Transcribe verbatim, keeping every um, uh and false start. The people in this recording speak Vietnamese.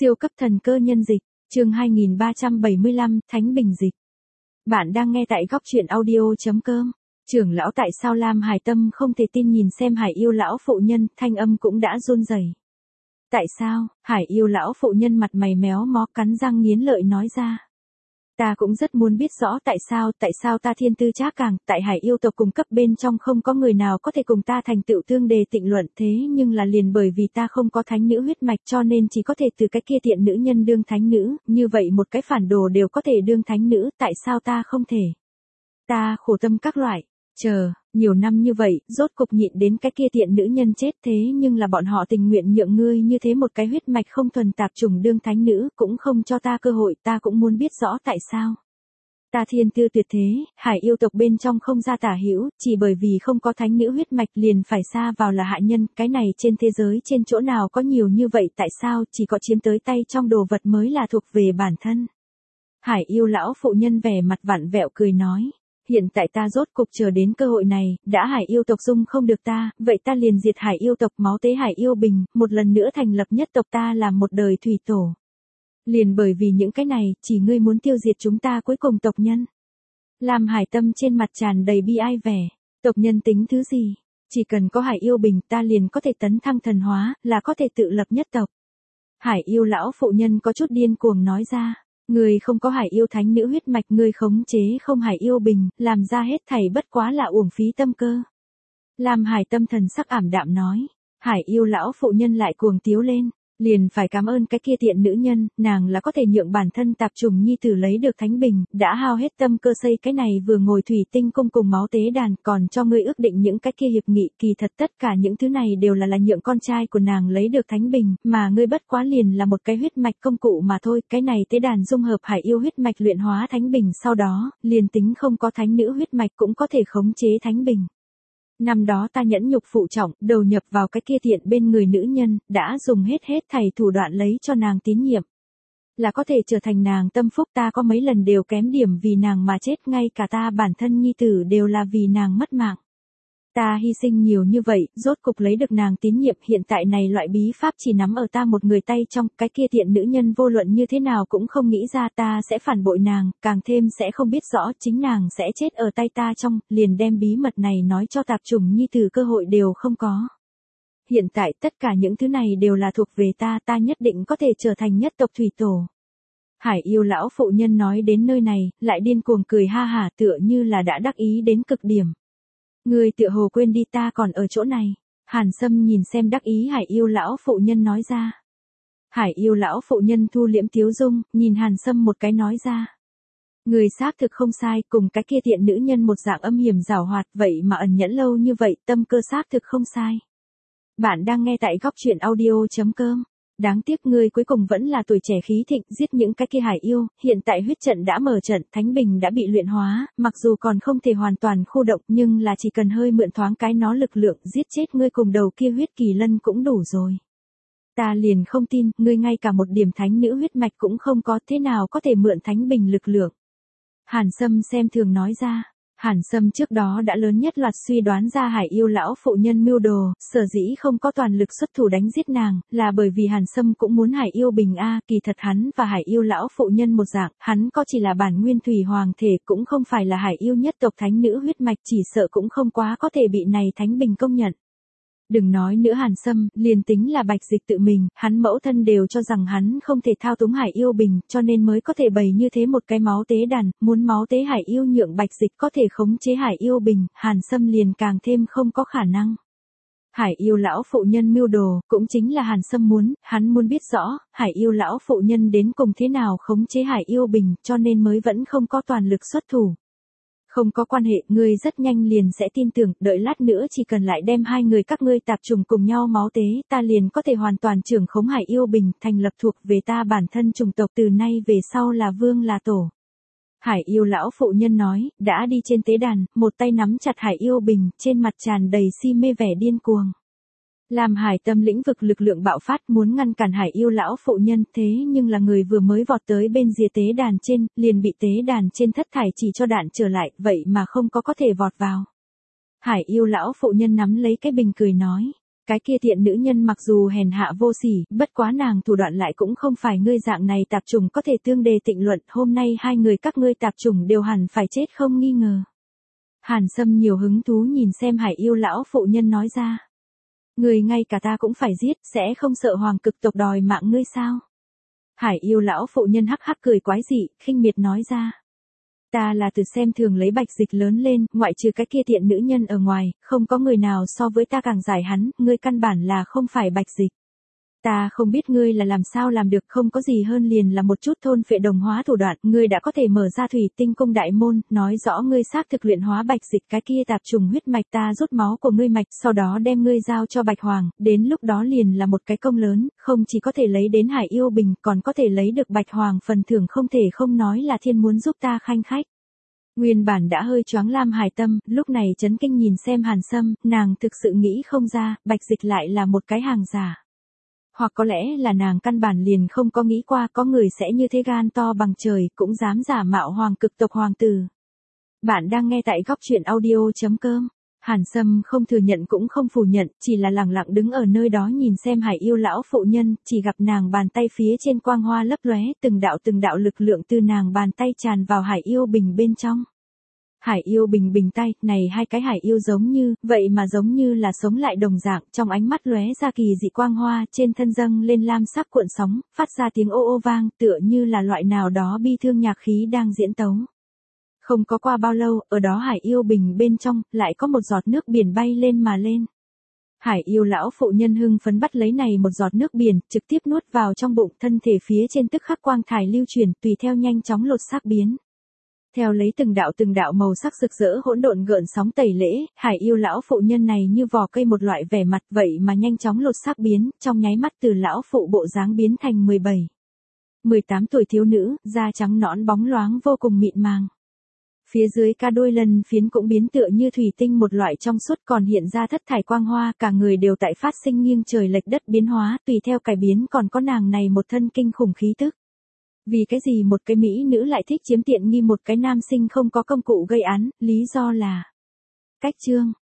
Siêu cấp thần cơ nhân dịch, chương hai nghìn ba trăm bảy mươi lăm, Thánh Bình dịch. Bạn đang nghe tại góc truyện audio.com. Trưởng lão tại sao Lam Hải Tâm không thể tin nhìn xem Hải yêu lão phụ nhân, thanh âm cũng đã run rẩy. Tại sao? Hải yêu lão phụ nhân mặt mày méo mó cắn răng nghiến lợi nói ra. Ta cũng rất muốn biết rõ tại sao, tại sao ta thiên tư trác càng, tại Hải yêu tộc cùng cấp bên trong không có người nào có thể cùng ta thành tựu tương đề tịnh luận, thế nhưng là liền bởi vì ta không có thánh nữ huyết mạch cho nên chỉ có thể từ cái kia tiện nữ nhân đương thánh nữ, như vậy một cái phản đồ đều có thể đương thánh nữ, tại sao ta không thể? Ta khổ tâm các loại, chờ, nhiều năm như vậy, rốt cục nhịn đến cái kia tiện nữ nhân chết, thế nhưng là bọn họ tình nguyện nhượng ngươi như thế một cái huyết mạch không thuần tạp trùng đương thánh nữ, cũng không cho ta cơ hội, ta cũng muốn biết rõ tại sao. Ta thiên tư tuyệt thế, Hải yêu tộc bên trong không ra tả hữu, chỉ bởi vì không có thánh nữ huyết mạch liền phải xa vào là hạ nhân, cái này trên thế giới trên chỗ nào có nhiều như vậy, tại sao chỉ có chiếm tới tay trong đồ vật mới là thuộc về bản thân. Hải yêu lão phụ nhân vẻ mặt vặn vẹo cười nói. Hiện tại ta rốt cục chờ đến cơ hội này, đã Hải yêu tộc dung không được ta, vậy ta liền diệt Hải yêu tộc máu tế Hải yêu bình, một lần nữa thành lập nhất tộc ta làm một đời thủy tổ. Liền bởi vì những cái này, chỉ ngươi muốn tiêu diệt chúng ta cuối cùng tộc nhân. Lam Hải Tâm trên mặt tràn đầy bi ai vẻ, tộc nhân tính thứ gì? Chỉ cần có Hải yêu bình ta liền có thể tấn thăng thần hóa, là có thể tự lập nhất tộc. Hải yêu lão phụ nhân có chút điên cuồng nói ra. Ngươi không có Hải yêu thánh nữ huyết mạch, ngươi khống chế không Hải yêu bình, làm ra hết thảy bất quá là uổng phí tâm cơ. Lam Hải Tâm thần sắc ảm đạm nói, Hải yêu lão phụ nhân lại cuồng tiếu lên, liền phải cảm ơn cái kia tiện nữ nhân, nàng là có thể nhượng bản thân tạp trùng nhi tử lấy được thánh bình, đã hao hết tâm cơ xây cái này vừa ngồi thủy tinh cung cùng máu tế đàn, còn cho ngươi ước định những cái kia hiệp nghị, kỳ thật tất cả những thứ này đều là là nhượng con trai của nàng lấy được thánh bình, mà ngươi bất quá liền là một cái huyết mạch công cụ mà thôi, cái này tế đàn dung hợp Hải yêu huyết mạch luyện hóa thánh bình sau đó, liền tính không có thánh nữ huyết mạch cũng có thể khống chế thánh bình. Năm đó ta nhẫn nhục phụ trọng, đầu nhập vào cái kia tiện bên người nữ nhân, đã dùng hết hết thảy thủ đoạn lấy cho nàng tín nhiệm. Là có thể trở thành nàng tâm phúc, ta có mấy lần đều kém điểm vì nàng mà chết, ngay cả ta bản thân nhi tử đều là vì nàng mất mạng. Ta hy sinh nhiều như vậy, rốt cục lấy được nàng tín nhiệm, hiện tại này loại bí pháp chỉ nắm ở ta một người tay trong, cái kia tiện nữ nhân vô luận như thế nào cũng không nghĩ ra ta sẽ phản bội nàng, càng thêm sẽ không biết rõ chính nàng sẽ chết ở tay ta trong, liền đem bí mật này nói cho tạp chủng nhi tử cơ hội đều không có. Hiện tại tất cả những thứ này đều là thuộc về ta, ta nhất định có thể trở thành nhất tộc thủy tổ. Hải yêu lão phụ nhân nói đến nơi này, lại điên cuồng cười ha hả tựa như là đã đắc ý đến cực điểm. Ngươi tựa hồ quên đi ta còn ở chỗ này. Hàn Sâm nhìn xem đắc ý Hải yêu lão phụ nhân nói ra. Hải yêu lão phụ nhân thu liễm tiếu dung, nhìn Hàn Sâm một cái nói ra. Người xác thực không sai, cùng cái kia tiện nữ nhân một dạng âm hiểm giảo hoạt, vậy mà ẩn nhẫn lâu như vậy, tâm cơ xác thực không sai. Bạn đang nghe tại góc truyện audio.com. Đáng tiếc ngươi cuối cùng vẫn là tuổi trẻ khí thịnh, giết những cái kia Hải yêu, hiện tại huyết trận đã mở trận, thánh bình đã bị luyện hóa, mặc dù còn không thể hoàn toàn khu động nhưng là chỉ cần hơi mượn thoáng cái nó lực lượng giết chết ngươi cùng đầu kia huyết kỳ lân cũng đủ rồi. Ta liền không tin, ngươi ngay cả một điểm thánh nữ huyết mạch cũng không có, thế nào có thể mượn thánh bình lực lượng. Hàn Sâm xem thường nói ra. Hàn Sâm trước đó đã lớn nhất loạt suy đoán ra Hải yêu lão phụ nhân mưu đồ, sở dĩ không có toàn lực xuất thủ đánh giết nàng, là bởi vì Hàn Sâm cũng muốn Hải yêu bình a, kỳ thật hắn và Hải yêu lão phụ nhân một dạng, hắn có chỉ là bản nguyên thủy hoàng thể, cũng không phải là Hải yêu nhất tộc thánh nữ huyết mạch, chỉ sợ cũng không quá có thể bị này thánh bình công nhận. Đừng nói nữa Hàn Sâm, liền tính là Bạch Dịch tự mình, hắn mẫu thân đều cho rằng hắn không thể thao túng Hải yêu bình, cho nên mới có thể bày như thế một cái máu tế đàn, muốn máu tế Hải yêu nhượng Bạch Dịch có thể khống chế Hải yêu bình, Hàn Sâm liền càng thêm không có khả năng. Hải yêu lão phụ nhân mưu đồ, cũng chính là Hàn Sâm muốn, hắn muốn biết rõ, Hải yêu lão phụ nhân đến cùng thế nào khống chế Hải yêu bình, cho nên mới vẫn không có toàn lực xuất thủ. Không có quan hệ, ngươi rất nhanh liền sẽ tin tưởng, đợi lát nữa chỉ cần lại đem hai người các ngươi tạp trùng cùng nhau máu tế, ta liền có thể hoàn toàn trưởng khống Hải yêu bình, thành lập thuộc về ta bản thân chủng tộc, từ nay về sau là vương là tổ. Hải yêu lão phụ nhân nói, đã đi trên tế đàn, một tay nắm chặt Hải yêu bình, trên mặt tràn đầy si mê vẻ điên cuồng. Làm Hải Tâm lĩnh vực lực lượng bạo phát muốn ngăn cản Hải yêu lão phụ nhân, thế nhưng là người vừa mới vọt tới bên rìa tế đàn trên, liền bị tế đàn trên thất thải chỉ cho đạn trở lại, vậy mà không có có thể vọt vào. Hải yêu lão phụ nhân nắm lấy cái bình cười nói, Cái kia tiện nữ nhân mặc dù hèn hạ vô sỉ, bất quá nàng thủ đoạn lại cũng không phải ngươi dạng này tạp chủng có thể tương đề tịnh luận, hôm nay hai người các ngươi tạp chủng đều hẳn phải chết không nghi ngờ. Hàn Sâm nhiều hứng thú nhìn xem Hải yêu lão phụ nhân nói ra. Người ngay cả ta cũng phải giết, sẽ không sợ hoàng cực tộc đòi mạng ngươi sao? Hải yêu lão phụ nhân hắc hắc cười quái dị, khinh miệt nói ra. Ta là từ xem thường lấy Bạch Dịch lớn lên, ngoại trừ cái kia tiện nữ nhân ở ngoài, không có người nào so với ta càng giải hắn, ngươi căn bản là không phải Bạch Dịch. Ta không biết ngươi là làm sao làm được, không có gì hơn liền là một chút thôn phệ đồng hóa thủ đoạn, ngươi đã có thể mở ra thủy tinh cung đại môn, nói rõ ngươi xác thực luyện hóa Bạch Dịch, cái kia tạp trùng huyết mạch ta rút máu của ngươi mạch, sau đó đem ngươi giao cho Bạch Hoàng, đến lúc đó liền là một cái công lớn, không chỉ có thể lấy đến Hải yêu bình, còn có thể lấy được Bạch Hoàng phần thưởng, không thể không nói là thiên muốn giúp ta khanh khách. Nguyên bản đã hơi choáng Lam Hải Tâm, lúc này chấn kinh nhìn xem Hàn Sâm, nàng thực sự nghĩ không ra, Bạch Dịch lại là một cái hàng giả. Hoặc có lẽ là nàng căn bản liền không có nghĩ qua có người sẽ như thế gan to bằng trời, cũng dám giả mạo hoàng cực tộc hoàng tử. Bạn đang nghe tại góc truyện audio chấm com. Hàn Sâm không thừa nhận cũng không phủ nhận, chỉ là lặng lặng đứng ở nơi đó nhìn xem Hải yêu lão phụ nhân, chỉ gặp nàng bàn tay phía trên quang hoa lấp lóe, từng đạo từng đạo lực lượng từ nàng bàn tay tràn vào Hải yêu bình bên trong. Hải yêu bình bình tay, này hai cái hải yêu giống như, vậy mà giống như là sống lại đồng dạng, trong ánh mắt lóe ra kỳ dị quang hoa, trên thân dâng lên lam sắc cuộn sóng, phát ra tiếng ô ô vang, tựa như là loại nào đó bi thương nhạc khí đang diễn tấu. Không có qua bao lâu, ở đó hải yêu bình bên trong, lại có một giọt nước biển bay lên mà lên. Hải yêu lão phụ nhân hưng phấn bắt lấy này một giọt nước biển, trực tiếp nuốt vào trong bụng, thân thể phía trên tức khắc quang thải lưu chuyển, tùy theo nhanh chóng lột xác biến. Theo lấy từng đạo từng đạo màu sắc rực rỡ hỗn độn gợn sóng tẩy lễ, Hải yêu lão phụ nhân này như vỏ cây một loại vẻ mặt vậy mà nhanh chóng lột xác biến, trong nháy mắt từ lão phụ bộ dáng biến thành mười bảy, mười tám tuổi thiếu nữ, da trắng nõn bóng loáng vô cùng mịn màng. Phía dưới ca đôi lần phiến cũng biến tựa như thủy tinh một loại trong suốt, còn hiện ra thất thải quang hoa, cả người đều tại phát sinh nghiêng trời lệch đất biến hóa, tùy theo cải biến còn có nàng này một thân kinh khủng khí tức. Vì cái gì một cái mỹ nữ lại thích chiếm tiện nghi một cái nam sinh không có công cụ gây án, lý do là cách chương.